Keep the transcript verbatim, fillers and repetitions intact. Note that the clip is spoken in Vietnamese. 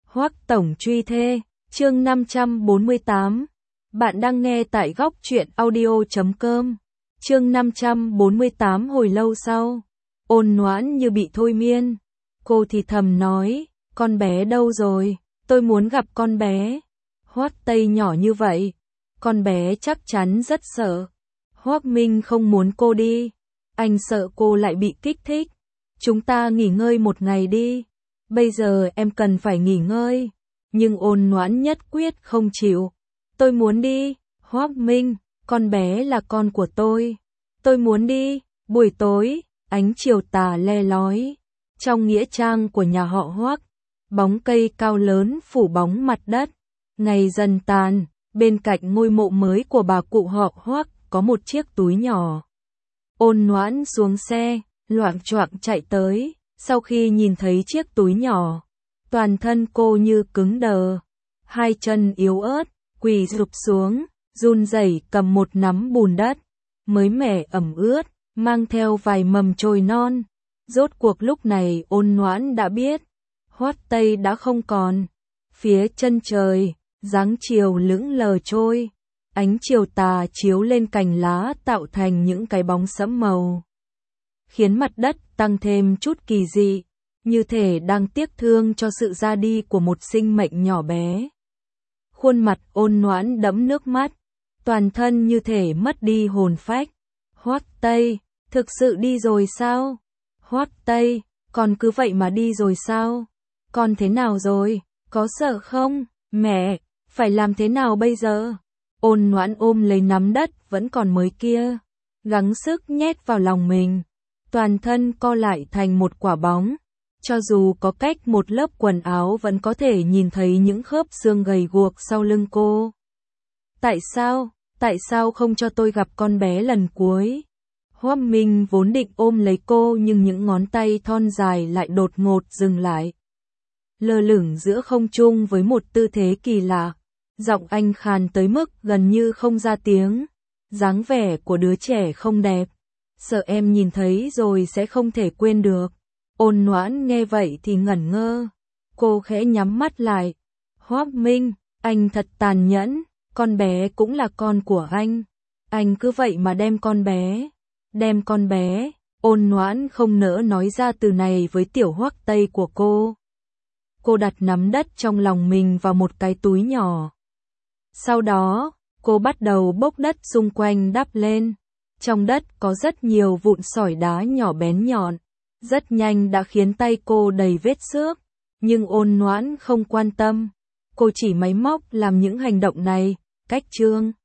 Hoắc tổng truy thê, chương năm trăm bốn mươi tám. Bạn đang nghe tại góc truyện audio chấm com. Chương năm trăm bốn mươi tám. Hồi lâu sau, Ôn Noãn như bị thôi miên. Cô thì thầm nói, con bé đâu rồi, tôi muốn gặp con bé. Hoắc Tây nhỏ như vậy, con bé chắc chắn rất sợ. Hoắc Minh không muốn cô đi, anh sợ cô lại bị kích thích. Chúng ta nghỉ ngơi một ngày đi. Bây giờ em cần phải nghỉ ngơi. Nhưng Ôn Noãn nhất quyết không chịu. Tôi muốn đi. Hoắc Minh, con bé là con của tôi. Tôi muốn đi. Buổi tối, ánh chiều tà le lói. Trong nghĩa trang của nhà họ Hoắc, bóng cây cao lớn phủ bóng mặt đất. Ngày dần tàn, bên cạnh ngôi mộ mới của bà cụ họ Hoắc có một chiếc túi nhỏ. Ôn Noãn xuống xe, loạng choạng chạy tới. Sau khi nhìn thấy chiếc túi nhỏ, toàn thân cô như cứng đờ, hai chân yếu ớt, quỳ rụp xuống, run rẩy cầm một nắm bùn đất, mới mẻ ẩm ướt, mang theo vài mầm chồi non. Rốt cuộc lúc này Ôn Noãn đã biết, Hoắc Tây đã không còn. Phía chân trời, dáng chiều lững lờ trôi, ánh chiều tà chiếu lên cành lá tạo thành những cái bóng sẫm màu, khiến mặt đất tăng thêm chút kỳ dị, như thể đang tiếc thương cho sự ra đi của một sinh mệnh nhỏ bé. Khuôn mặt Ôn Noãn đẫm nước mắt, toàn thân như thể mất đi hồn phách. Hoắc Tây, thực sự đi rồi sao? Hoắc Tây, con cứ vậy mà đi rồi sao? Con thế nào rồi? Có sợ không? Mẹ, phải làm thế nào bây giờ? Ôn Noãn ôm lấy nắm đất vẫn còn mới kia, gắng sức nhét vào lòng mình. Toàn thân co lại thành một quả bóng, cho dù có cách một lớp quần áo vẫn có thể nhìn thấy những khớp xương gầy guộc sau lưng cô. Tại sao, tại sao không cho tôi gặp con bé lần cuối? Hoắc Minh vốn định ôm lấy cô nhưng những ngón tay thon dài lại đột ngột dừng lại. Lơ lửng giữa không trung với một tư thế kỳ lạ, giọng anh khàn tới mức gần như không ra tiếng, dáng vẻ của đứa trẻ không đẹp. Sợ em nhìn thấy rồi sẽ không thể quên được. Ôn Noãn nghe vậy thì ngẩn ngơ. Cô khẽ nhắm mắt lại. Hoắc Minh, anh thật tàn nhẫn. Con bé cũng là con của anh. Anh cứ vậy mà đem con bé. Đem con bé. Ôn Noãn không nỡ nói ra từ này với tiểu Hoắc Tây của cô. Cô đặt nắm đất trong lòng mình vào một cái túi nhỏ. Sau đó, cô bắt đầu bốc đất xung quanh đắp lên. Trong đất có rất nhiều vụn sỏi đá nhỏ bén nhọn, rất nhanh đã khiến tay cô đầy vết xước, nhưng Ôn Noãn không quan tâm, cô chỉ máy móc làm những hành động này, cách chương.